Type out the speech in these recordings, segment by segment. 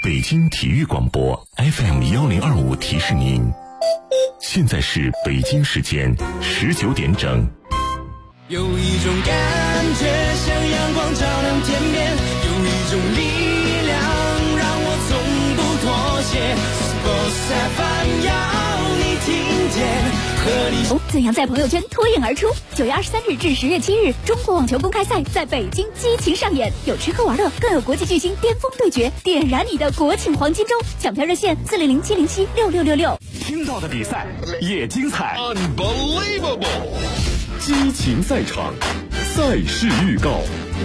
北京体育广播 FM1025提示您，现在是北京时间19点整。 有一种感觉像阳光照亮天边，有一种力量让我从不妥协。Sports FM 要你听见。 怎样在朋友圈脱颖而出？9月23日至10月7日，中国网球公开赛在北京激情上演，有吃喝玩乐，更有国际巨星巅峰对决，点燃你的国庆黄金周！抢票热线400-707-6666。 听到的比赛也精彩 ，Unbelievable！ 激情赛场，赛事预告。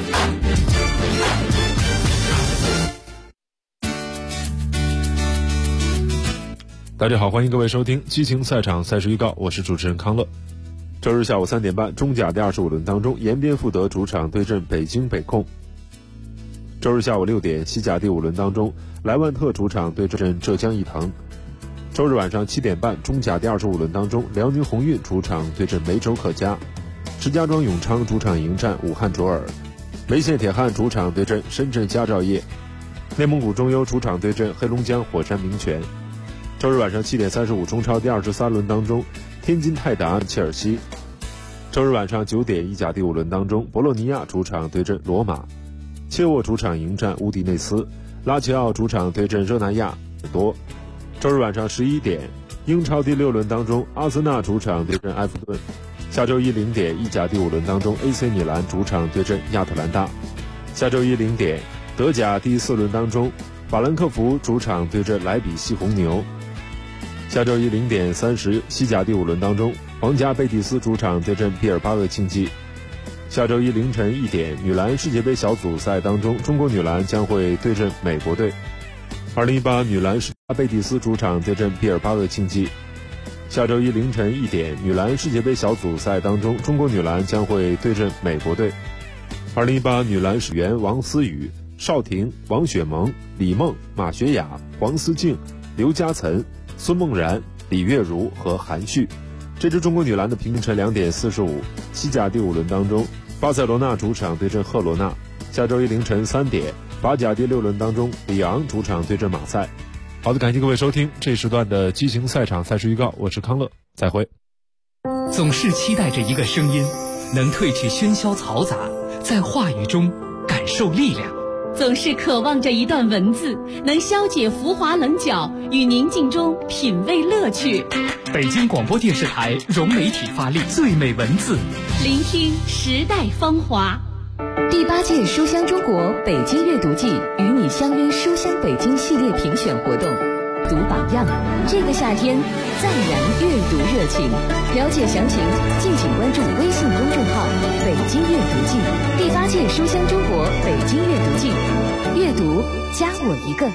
大家好，欢迎各位收听激情赛场赛事预告，我是主持人康乐。周日下午3点半，中甲第25轮当中，延边富德主场对阵北京北控。周日下午6点，西甲第5轮当中，莱万特主场对阵浙江毅腾。周日晚上7点半，中甲第25轮当中，辽宁宏运主场对阵梅州客家。石家庄永昌主场迎战武汉卓尔。梅县铁汉主场对阵深圳佳兆业。内蒙古中优主场对阵黑龙江火山名泉。周日晚上7点35，中超第23轮当中，天津泰达切尔西。周日晚上9点，意甲第5轮当中，博洛尼亚主场对阵罗马。切沃主场迎战乌迪内斯。拉齐奥主场对阵热那亚多。周日晚上11点，英超第6轮当中，阿森纳主场对阵埃弗顿。下周一0点，意甲第5轮当中 ，AC 米兰主场对阵亚特兰大。下周一0点，德甲第4轮当中，法兰克福主场对阵莱比锡红牛。下周一0点30，西甲第5轮当中，皇家贝蒂斯主场对阵毕尔巴鄂竞技。下周一凌晨1点，女篮世界杯小组赛当中，中国女篮将会对阵美国队。2018女篮世界杯贝蒂斯主场对阵毕尔巴鄂竞技。下周一凌晨1点，女篮世界杯小组赛当中，中国女篮将会对阵美国队。2018女篮始员王思雨、邵婷、王雪萌、李梦、马学雅、黄思静、刘嘉岑、孙梦然、李月如和韩旭。这支中国女篮的平晨2点45，西甲第5轮当中，巴塞罗那主场对阵赫罗纳。下周一凌晨3点，法甲第6轮当中，里昂主场对阵马赛。好的，感谢各位收听这时段的激情赛场赛事预告，我是康乐，再会。 总是期待着一个声音，能褪去喧嚣嘈杂，在话语中感受力量。 总是渴望着一段文字，能消解浮华棱角，与宁静中品味乐趣。 北京广播电视台融媒体发力最美文字， 聆听时代芳华。 第8届书香中国北京阅读季与你相约书香北京系列评选活动，读榜样，这个夏天再燃阅读热情。了解详情，敬请关注微信公众号“北京阅读季”。第8届书香中国北京阅读季，阅读加我一个。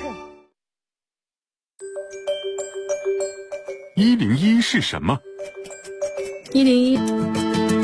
101是什么 101。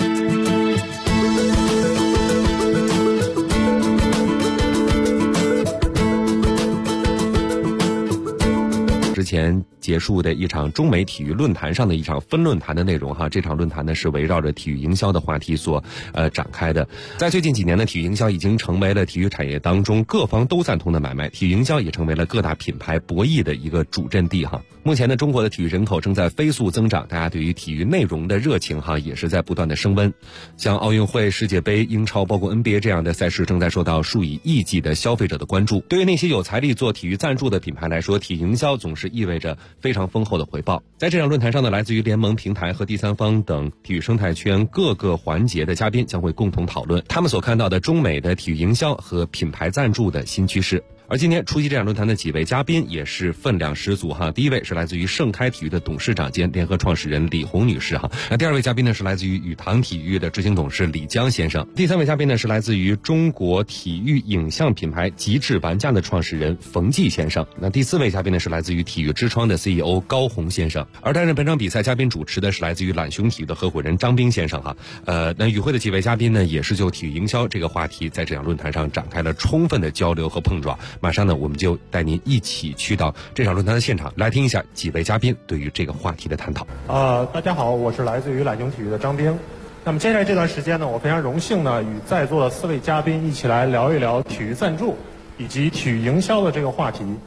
之前结束的一场中美体育论坛上的一场分论坛的内容哈，这场论坛呢是围绕着体育营销的话题所展开的。在最近几年呢，体育营销已经成为了体育产业当中各方都赞同的买卖，体育营销也成为了各大品牌博弈的一个主阵地哈。目前呢，中国的体育人口正在飞速增长，大家对于体育内容的热情哈也是在不断的升温。像奥运会、世界杯、英超包括 NBA 这样的赛事正在受到数以亿计的消费者的关注。对于那些有财力做体育赞助的品牌来说，体育营销总是意味着非常丰厚的回报。在这场论坛上呢，来自于联盟、平台和第三方等体育生态圈各个环节的嘉宾将会共同讨论他们所看到的中美的体育营销和品牌赞助的新趋势。而今天出席这场论坛的几位嘉宾也是分量十足哈。第一位是来自于盛开体育的董事长兼联合创始人李红女士哈。那第二位嘉宾呢是来自于宇堂体育的执行董事李江先生。第三位嘉宾呢是来自于中国体育影像品牌极致玩家的创始人冯骥先生。那第四位嘉宾呢是来自于体育之窗的 CEO 高红先生。而担任本场比赛嘉宾主持的是来自于懒熊体育的合伙人张斌先生哈。那与会的几位嘉宾呢也是就体育营销这个话题在这场论坛上展开了充分的交流和碰撞。马上呢，我们就带您一起去到这场论坛的现场，来听一下几位嘉宾对于这个话题的探讨。 大家好，我是来自于懒熊体育的张兵。那么接下来这段时间呢，我非常荣幸呢，与在座的4位嘉宾一起来聊一聊体育赞助以及体育营销的这个话题。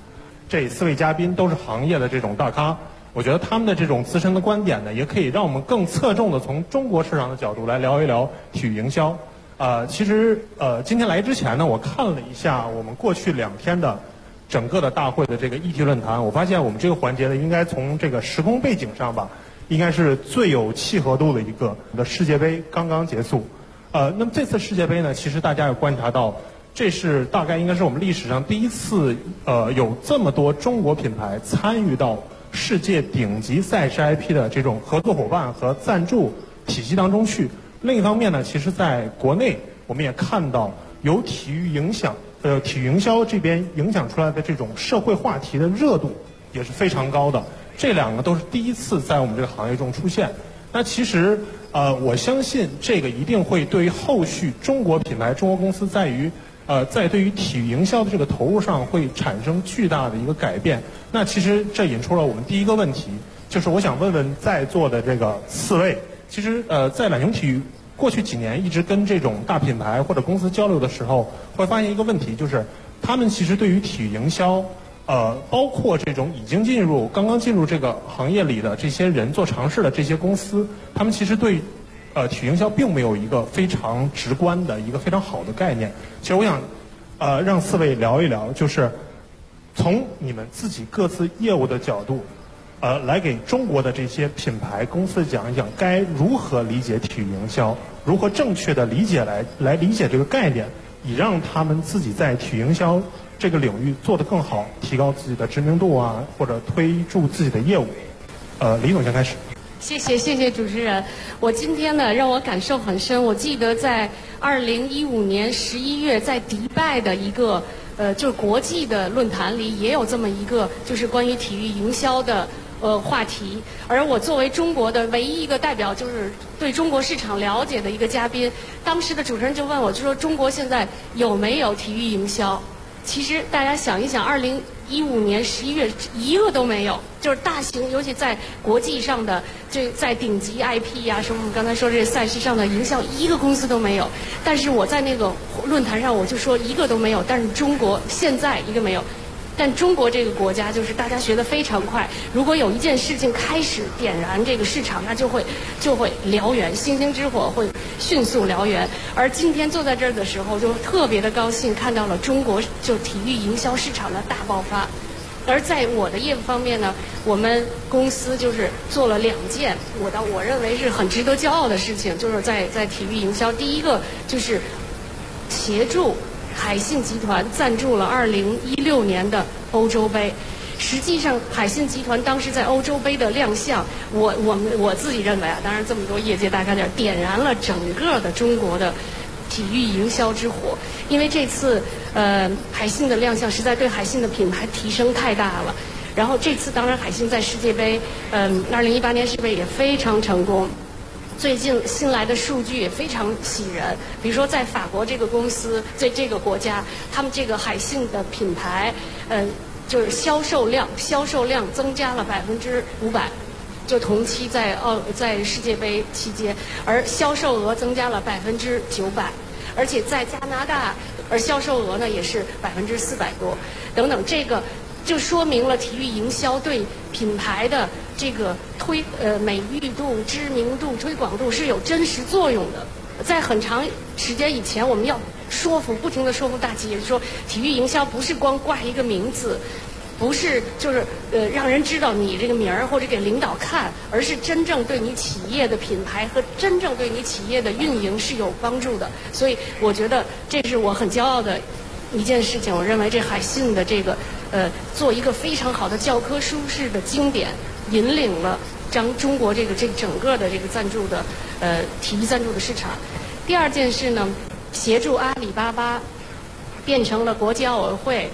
这4位嘉宾都是行业的这种大咖，我觉得他们的这种自身的观点呢，也可以让我们更侧重的从中国市场的角度来聊一聊体育营销。其实今天来之前呢，我看了一下我们过去2天的整个的大会的这个议题论坛，我发现我们这个环节呢，应该从这个时空背景上吧，应该是最有契合度的一个。世界杯刚刚结束，那么这次世界杯呢，其实大家也观察到，这是大概应该是我们历史上第一次有这么多中国品牌参与到世界顶级赛事 IP 的这种合作伙伴和赞助体系当中去。另一方面呢，其实在国内我们也看到由体育营销这边影响出来的这种社会话题的热度也是非常高的。这2个都是第一次在我们这个行业中出现。那其实我相信这个一定会对于后续中国品牌、中国公司在对于体育营销的这个投入上会产生巨大的一个改变。那其实这引出了我们第一个问题，就是我想问问在座的这个4位，其实在懒熊体育过去几年一直跟这种大品牌或者公司交流的时候，会发现一个问题，就是他们其实对于体育营销，包括这种刚刚进入这个行业里的这些人做尝试的这些公司，他们其实对体育营销并没有一个非常直观的一个非常好的概念。其实我想让4位聊一聊，就是从你们自己各自业务的角度，来给中国的这些品牌公司讲一讲该如何理解体育营销，如何正确的理解来理解这个概念，以让他们自己在体育营销这个领域做得更好，提高自己的知名度啊，或者推助自己的业务。李总先开始。 谢谢主持人。我今天呢让我感受很深。我记得在2015年11月在迪拜的一个就是国际的论坛里，也有这么一个就是关于体育营销的话题。而我作为中国的唯一一个代表，就是对中国市场了解的一个嘉宾，当时的主持人就问我，就说中国现在有没有体育营销？其实大家想一想，2015年11月一个都没有，就是大型，尤其在国际上的，这在顶级 IP 啊，什么我们刚才说这赛事上的营销，一个公司都没有。但是我在那个论坛上我就说一个都没有，但是中国现在一个没有。但中国这个国家就是大家学得非常快，如果有一件事情开始点燃这个市场，那就会燎原，星星之火会迅速燎原。而今天坐在这儿的时候，就特别的高兴，看到了中国就体育营销市场的大爆发。而在我的业务方面呢，我们公司就是做了2件我认为是很值得骄傲的事情，就是在体育营销。第一个就是协助海信集团赞助了2016年的欧洲杯。实际上，海信集团当时在欧洲杯的亮相，我自己认为啊，当然这么多业界大咖点燃了整个的中国的体育营销之火。因为这次海信的亮相实在对海信的品牌提升太大了。然后这次当然海信在世界杯2018年世界杯也非常成功。最近新来的数据也非常喜人，比如说在法国这个公司，在这个国家，他们这个海信的品牌，就是销售量增加了500%，就同期在世界杯期间，而销售额增加了900%，而且在加拿大，而销售额呢也是400%多，等等，这个就说明了体育营销对品牌的这个美誉度、知名度、推广度是有真实作用的。在很长时间以前，我们要不停地说服大企业，说体育营销不是光挂一个名字，不是就是让人知道你这个名儿或者给领导看，而是真正对你企业的品牌和真正对你企业的运营是有帮助的。所以我觉得这是我很骄傲的一件事情。我认为这海信的这个做一个非常好的教科书式的经典，引领了中国这整个的这个赞助的体育赞助的市场。第二件事呢，协助阿里巴巴变成了国际奥委会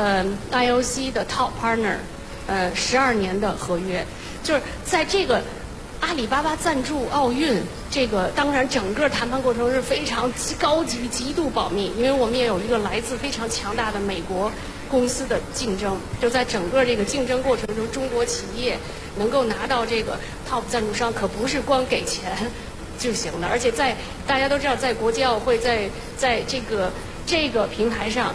IOC 的 top partner， 12年的合约，就是在这个阿里巴巴赞助奥运，这个当然整个谈判过程是非常高级、极度保密，因为我们也有一个来自非常强大的美国公司的竞争。就在整个这个竞争过程中，中国企业能够拿到这个 top 赞助商，可不是光给钱就行的，而且大家都知道，在国际奥会在这个平台上，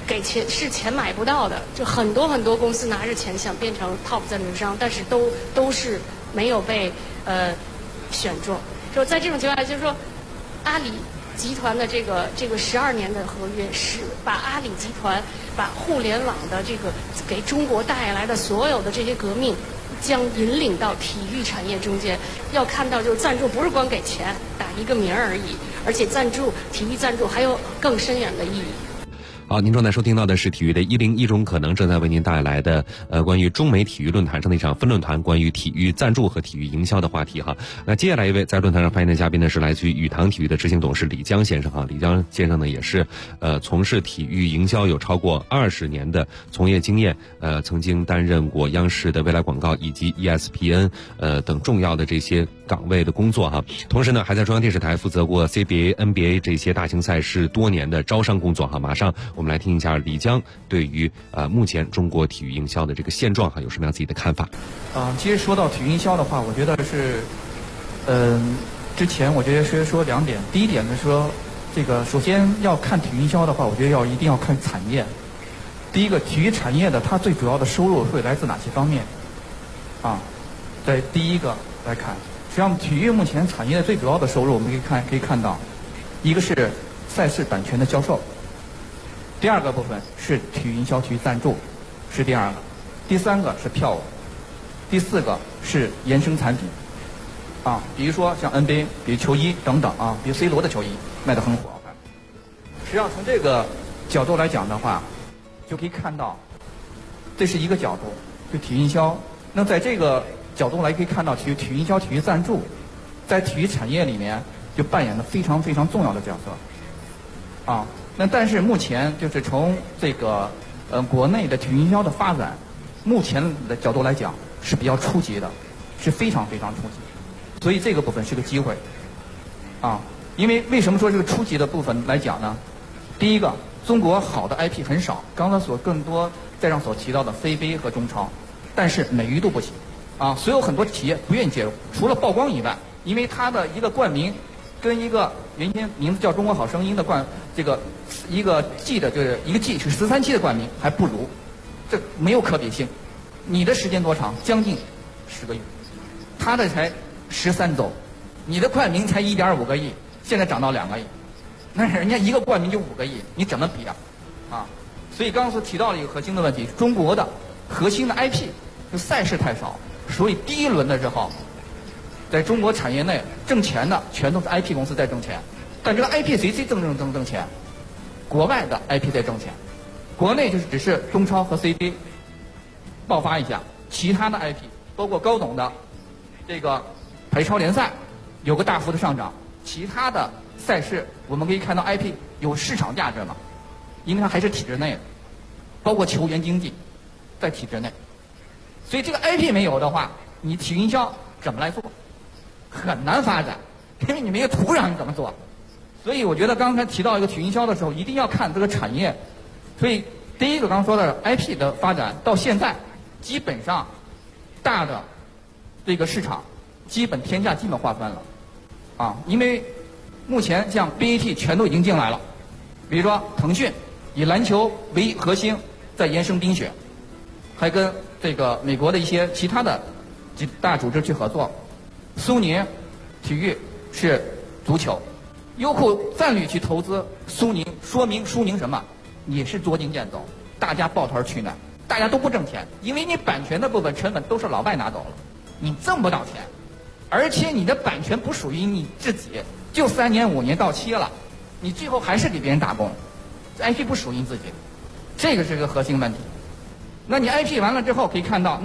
给钱是钱买不到的，就很多很多公司拿着钱想变成 top 赞助商，但是都是没有被选中。说在这种情况下，就是说阿里集团的这个12年的合约，是把阿里集团把互联网的这个给中国带来的所有的这些革命，将引领到体育产业中间。要看到，就是赞助不是光给钱打一个名而已，而且体育赞助还有更深远的意义。 好，您正在收听到的是体育的101种可能，正在为您带来的关于中美体育论坛上的一场分论坛，关于体育赞助和体育营销的话题哈。那接下来一位在论坛上发言的嘉宾呢，是来自于宇堂体育的执行董事李江先生哈。李江先生呢也是从事体育营销有超过20年的从业经验，曾经担任过央视的未来广告以及 ESPN 等重要的这些岗位的工作哈。同时呢，还在中央电视台负责过 CBA、NBA 这些大型赛事多年的招商工作哈。马上我们来听一下李江对于目前中国体育营销的这个现状哈有什么样自己的看法？ 其实说到体育营销的话，我觉得是，之前我觉得是说2点。第一点呢说，这个首先要看体育营销的话，我觉得一定要看产业。第一个，体育产业的它最主要的收入会来自哪些方面？在第一个来看，实际上体育目前产业的最主要的收入，我们可以看到，一个是赛事版权的销售。第二个部分是体育营销、体育赞助，是第二个；第三个是票务；第四个是衍生产品，比如说像 NBA， 比如球衣等等比如 C 罗的球衣卖得很火。实际上从这个角度来讲的话，就可以看到，这是一个角度，就体育营销。那在这个角度来可以看到，体育营销、体育赞助，在体育产业里面就扮演了非常非常重要的角色，那但是目前就是从这个国内的体育营销的发展，目前的角度来讲是比较初级的，是非常非常初级，所以这个部分是个机会，因为什么说这个初级的部分来讲呢？第一个，中国好的 IP 很少，刚才更多在上所提到的 CBA 和中超，但是美誉度不行，所有很多企业不愿意介入，除了曝光以外，因为它的一个冠名跟一个原先名字叫《中国好声音》的一个季就是一个季是13期的冠名还不如，这没有可比性。你的时间多长？将近10个月，他的才13周，你的冠名才1.5个亿，现在涨到2个亿，那人家一个冠名就5个亿，你怎么比所以刚才提到了一个核心的问题，中国的核心的 IP 就赛事太少，所以第一轮的时候，在中国产业内挣钱的全都是 IP 公司在挣钱，但这个 IP 谁挣钱？国外的 IP 在挣钱，国内就是只是中超和 CBA 爆发一下，其他的 IP 包括高董的这个排超联赛有个大幅的上涨，其他的赛事我们可以看到 IP 有市场价值嘛，因为它还是体制内的，包括球员经济在体制内，所以这个 IP 没有的话，你体育营销怎么来做？很难发展，因为你没有土壤，你怎么做？所以我觉得刚才提到一个体育营销的时候，一定要看这个产业。所以第一个刚说的 IP 的发展到现在，基本上大的这个市场天下基本划分了，因为目前像 BAT 全都已经进来了，比如说腾讯以篮球为核心，在延伸冰雪，还跟这个美国的一些其他的几大组织去合作。苏宁体育是足球，优酷战略去投资苏宁，说明苏宁什么？也是捉襟见肘，大家抱团取暖，大家都不挣钱，因为你版权的部分成本都是老外拿走了，你挣不到钱，而且你的版权不属于你自己，就3年5年到期了，你最后还是给别人打工，这 IP 不属于你自己，这个是个核心问题。那你 IP 完了之后可以看到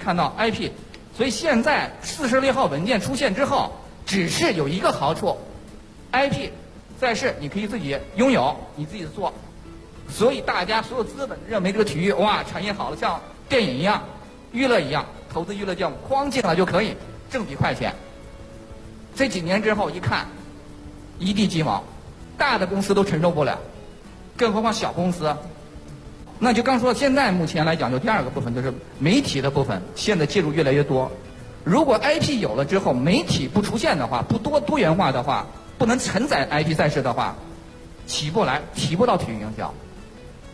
IP。所以现在46号文件出现之后，只是有一个好处 ，IP 赛事你可以自己拥有，你自己做。所以大家所有资本认为这个体育产业好了，像电影一样、娱乐一样，投资娱乐项目框进来就可以挣笔快钱。这几年之后一看，一地鸡毛，大的公司都承受不了，更何况小公司。那就刚说，现在目前来讲，就第二个部分就是媒体的部分，现在介入越来越多。如果 IP 有了之后，媒体不出现的话，不多元化的话，不能承载 IP 赛事的话，起不来，提不到体育营销。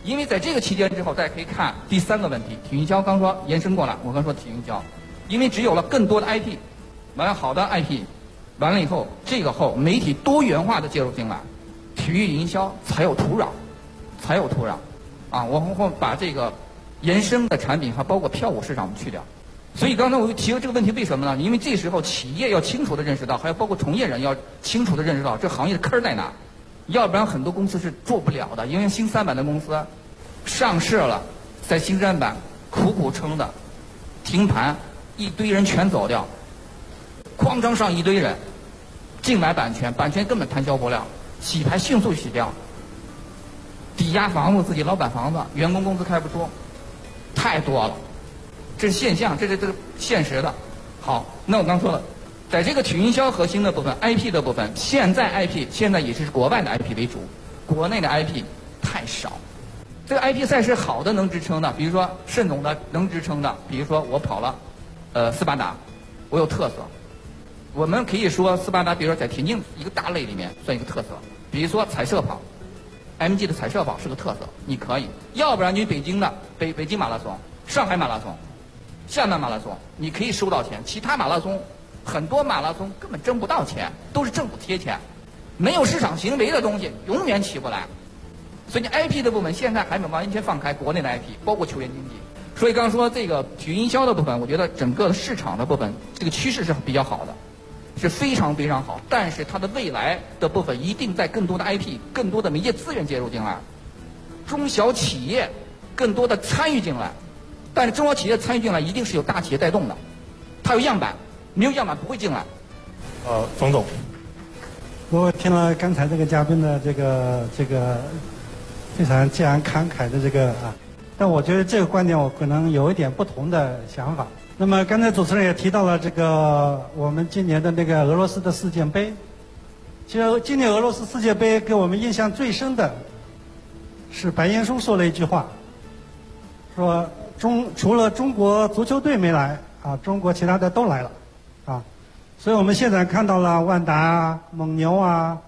因为在这个期间之后，大家可以看第3个问题，体育营销刚说延伸过来，我刚说体育营销，因为只有了更多的 IP， 完了好的 IP， 完了以后，这个后媒体多元化的介入进来，体育营销才有土壤，啊，我们会把这个延伸的产品还包括票务市场我们去掉。所以刚才我提了这个问题，为什么呢？因为这时候企业要清楚地认识到，还有包括从业人要清楚地认识到这行业的坑在哪，要不然很多公司是做不了的。因为新三板的公司上市了，在新三板苦苦撑的，停盘，一堆人全走掉，哐当上一堆人，净买版权，版权根本摊销不了，洗牌迅速洗掉，抵押房子，自己老板房子，员工工资开不出，太多了。这是现象，这是现实的。好，那我刚说了，在这个体育营销核心的部分 ，IP 的部分，现在也是国外的 IP 为主，国内的 IP 太少。这个 IP 赛事好的能支撑的，比如说盛总的能支撑的，比如说我跑了斯巴达，我有特色。我们可以说斯巴达，比如说在田径一个大类里面算一个特色，比如说彩射跑 ，MG 的彩射跑是个特色，你可以。要不然你北京的北京马拉松、上海马拉松、厦门马拉松，你可以收到钱，其他马拉松很多马拉松根本挣不到钱，都是政府贴钱，没有市场行为的东西永远起不来。所以你 IP 的部分现在还没完全放开国内的 IP， 包括球员经济。所以刚刚说这个体育营销的部分，我觉得整个市场的部分这个趋势是比较好的，是非常非常好。但是它的未来的部分一定在更多的 IP、更多的媒介资源介入进来，中小企业更多的参与进来。但是中小企业参与进来一定是有大企业带动的，它有样板，没有样板不会进来。 冯总， 我听了刚才这个嘉宾的这个非常激昂慷慨的这个但我觉得这个观点我可能有一点不同的想法。那么刚才主持人也提到了这个我们今年的那个俄罗斯的世界杯，其实今年俄罗斯世界杯给我们印象最深的是白岩松说了一句话，说除了中国足球队没来中国其他的都来了所以我们现在看到了万达蒙牛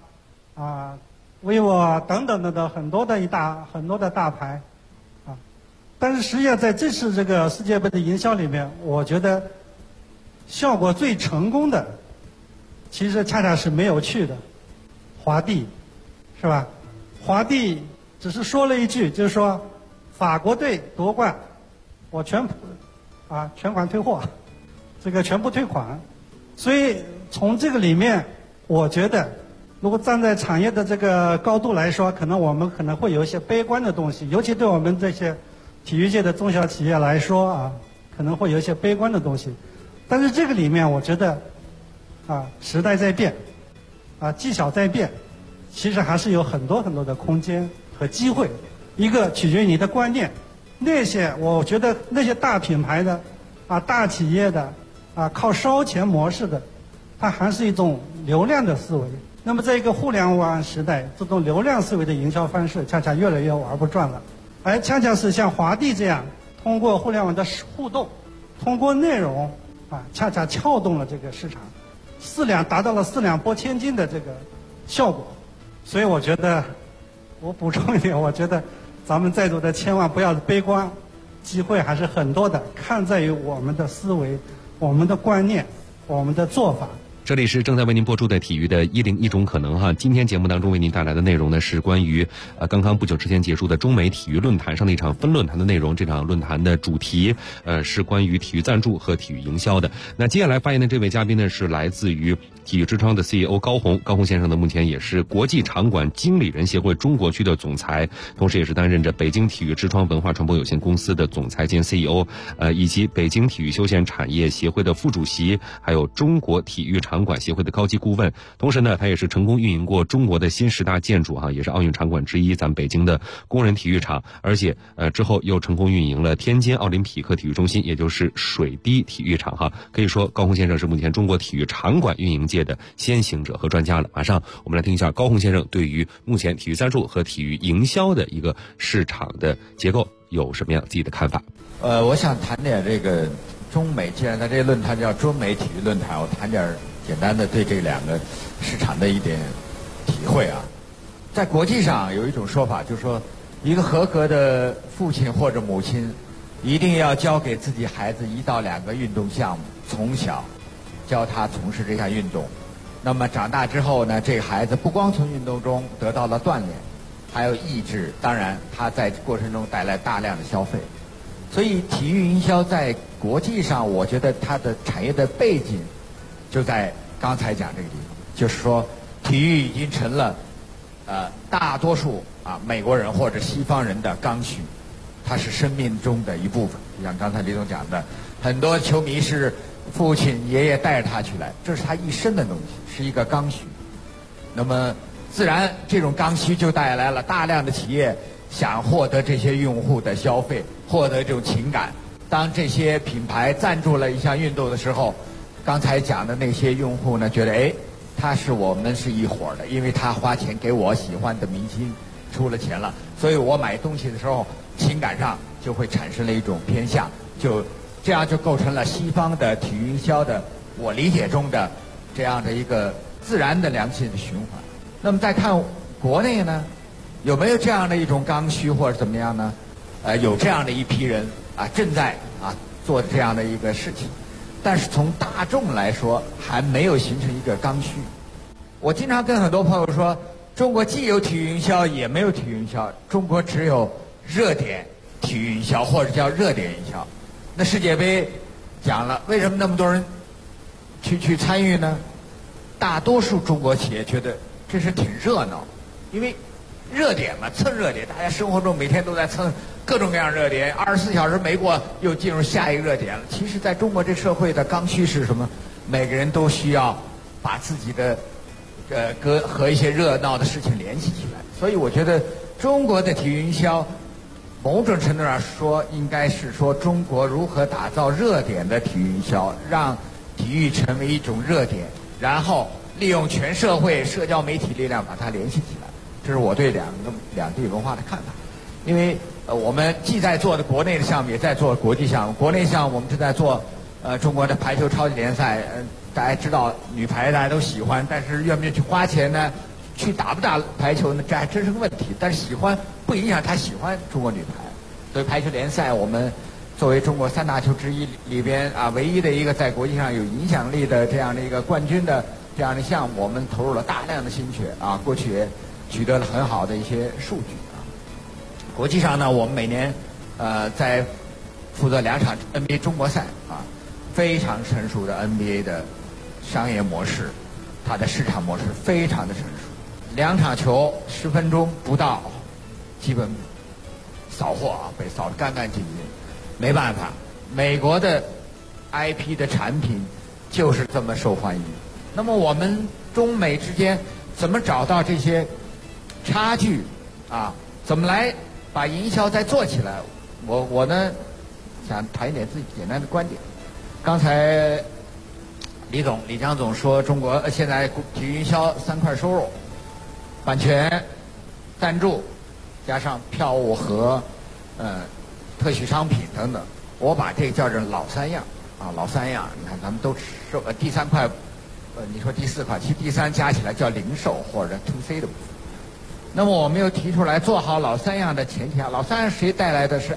vivo 等等的很多的大牌但是实际上在这次这个世界杯的营销里面，我觉得效果最成功的其实恰恰是没有去的华帝，是吧？华帝只是说了一句，就是说法国队夺冠，我全款退货，这个全部退款。所以从这个里面，我觉得如果站在产业的这个高度来说，我们可能会有一些悲观的东西，尤其对我们这些体育界的中小企业来说可能会有一些悲观的东西。但是这个里面我觉得时代在变技巧在变，其实还是有很多很多的空间和机会。一个取决于你的观念，我觉得那些大品牌的大企业的靠烧钱模式的，它还是一种流量的思维。那么在一个互联网时代，这种流量思维的营销方式恰恰越来越玩不转了，而恰恰是像华帝这样通过互联网的互动，通过内容恰恰撬动了这个市场，达到了4两拨千斤的这个效果。所以我觉得，我补充一点，我觉得咱们在座的千万不要悲观，机会还是很多的，看在于我们的思维、我们的观念、我们的做法。 这里是正在为您播出的体育的101种可能今天节目当中为您带来的内容呢是关于刚刚不久之前结束的中美体育论坛上的一场分论坛的内容。这场论坛的主题是关于体育赞助和体育营销的。那接下来发言的这位嘉宾呢是来自于体育之窗的 CEO 高宏先生呢，目前也是国际场馆经理人协会中国区的总裁，同时也是担任着北京体育之窗文化传播有限公司的总裁兼 CEO， 以及北京体育休闲产业协会的副主席，还有中国体育场馆协会的高级顾问。同时呢，他也是成功运营过中国的新10大建筑也是奥运场馆之一咱们北京的工人体育场，而且之后又成功运营了天津奥林匹克体育中心，也就是水滴体育场可以说高宏先生是目前中国体育场馆运营界的先行者和专家了。马上我们来听一下高宏先生对于目前体育赞助和体育营销的一个市场的结构有什么样自己的看法。 我想谈点这个中美，既然它这个论坛叫中美体育论坛，我谈点简单的对这两个市场的一点体会在国际上有一种说法，就是说一个合格的父亲或者母亲，一定要教给自己孩子1到2个运动项目，从小教他从事这项运动。那么长大之后呢，这个孩子不光从运动中得到了锻炼，还有意志，当然他在过程中带来大量的消费。所以体育营销在国际上，我觉得它的产业的背景就在刚才讲这个地方，就是说体育已经成了大多数美国人或者西方人的刚需，它是生命中的一部分。像刚才李总讲的，很多球迷是父亲爷爷带着他去来，这是他一生的东西，是一个刚需。那么自然这种刚需就带来了大量的企业想获得这些用户的消费，获得这种情感。当这些品牌赞助了一项运动的时候，刚才讲的那些用户呢，觉得他是我们是一伙的，因为他花钱给我喜欢的明星出了钱了，所以我买东西的时候情感上就会产生了一种偏向，就这样就构成了西方的体育营销的我理解中的这样的一个自然的良性的循环。那么再看国内呢，有没有这样的一种刚需或者怎么样呢？有这样的一批人正在做这样的一个事情，但是从大众来说还没有形成一个刚需。我经常跟很多朋友说，中国既有体育营销也没有体育营销，中国只有热点体育营销或者叫热点营销。那世界杯讲了，为什么那么多人去参与呢？大多数中国企业觉得这是挺热闹，因为热点嘛，蹭热点，大家生活中每天都在蹭各种各样热点，24小时没过又进入下一个热点了。其实在中国这社会的刚需是什么？每个人都需要把自己的和一些热闹的事情联系起来。所以我觉得中国的体育营销某种程度上说应该是说中国如何打造热点的体育营销，让体育成为一种热点，然后利用全社会社交媒体力量把它联系起来。这是我对两地文化的看法。因为我们既在做的国内的项目，也在做国际项目。国内项目我们是在做中国的排球超级联赛，大家知道女排大家都喜欢，但是愿不愿意去花钱呢？去打不打排球呢？这还真是个问题。但是喜欢不影响他喜欢中国女排。所以排球联赛我们作为中国3大球之一里边唯一的一个在国际上有影响力的这样的一个冠军的这样的项目，我们投入了大量的心血过去也取得了很好的一些数据国际上呢，我们每年在负责2场 NBA 中国赛非常成熟的 NBA 的商业模式，它的市场模式非常的成熟。2场球10分钟不到，基本扫货被扫得干干净净。没办法，美国的 IP 的产品就是这么受欢迎。那么我们中美之间怎么找到这些差距怎么来把营销再做起来？我呢想谈一点自己简单的观点。刚才李江总说，中国现在体育营销3块收入：版权、赞助，加上票务和特许商品等等。我把这个叫做老3样老3样。你看咱们都收第3块，你说第4块，其实第3加起来叫零售或者 to C 的部分。那么我们又提出来做好老3样的前提下，老3样谁带来的？是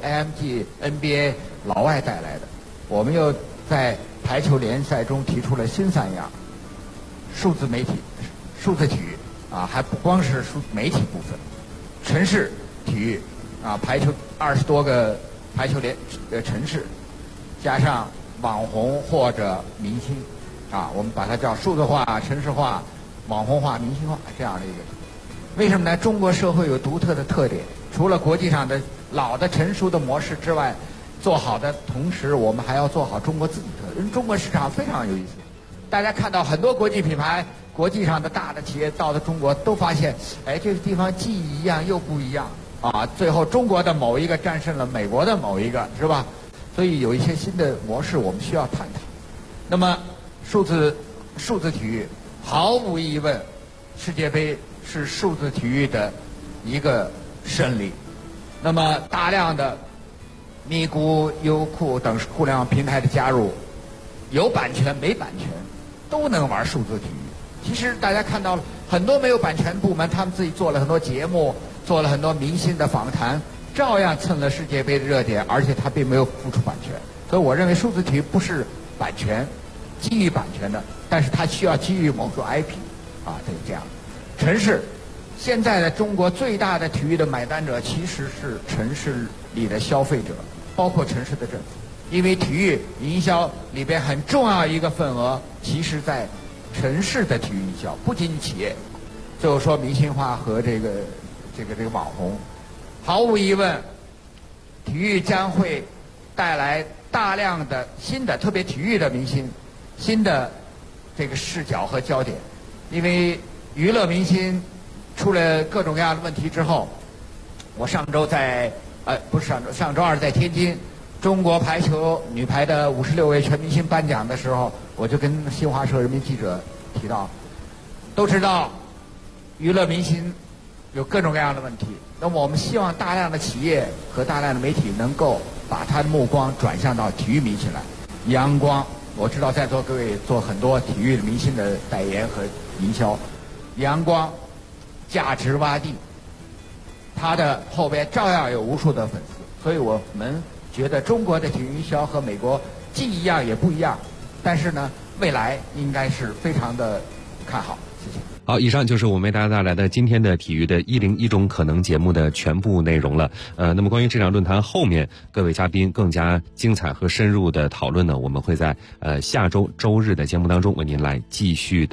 IMG、NBA 老外带来的。我们又在排球联赛中提出了新3样：数字媒体、数字体育还不光是媒体部分，城市体育排球20多个排球城市，加上网红或者明星我们把它叫数字化、城市化、网红化、明星化这样的一个。为什么呢？中国社会有独特的特点，除了国际上的老的成熟的模式之外，做好的同时，我们还要做好中国自己特点。中国市场非常有意思，大家看到很多国际品牌、国际上的大的企业到了中国，都发现，这个地方既一样又不一样最后中国的某一个战胜了美国的某一个，是吧？所以有一些新的模式我们需要探讨。那么数字体育，毫无疑问，世界杯是数字体育的一个胜利。那么大量的咪咕、优酷等互联网平台的加入，有版权没版权都能玩数字体育。其实大家看到了很多没有版权部门，他们自己做了很多节目， 做了很多明星的访谈，照样蹭了世界杯的热点，而且他并没有付出版权。所以我认为数字体育不是版权基于版权的，但是它需要基于某种 IP 啊，这样。城市现在的中国最大的体育的买单者其实是城市里的消费者，包括城市的政府，因为体育营销里边很重要一个份额，其实在城市的体育营销，不仅仅企业。最后说明星化和这个网红，毫无疑问，体育将会带来大量的新的，特别体育的明星，新的这个视角和焦点，因为娱乐明星出了各种各样的问题之后，我上周上周二在天津中国排球女排的56位全明星颁奖的时候，我就跟新华社人民记者提到，都知道娱乐明星有各种各样的问题，那么我们希望大量的企业和大量的媒体能够把他的目光转向到体育明星来。阳光，我知道在座各位做很多体育明星的代言和营销，阳光价值洼地，它的后边照样有无数的粉丝，所以我们觉得中国的体育营销和美国既一样也不一样，但是呢，未来应该是非常的看好。谢谢。 好，以上就是我们为大家带来的今天的体育的101种可能节目的全部内容了。那么关于这场论坛后面各位嘉宾更加精彩和深入的讨论呢，我们会在下周周日的节目当中为您来继续的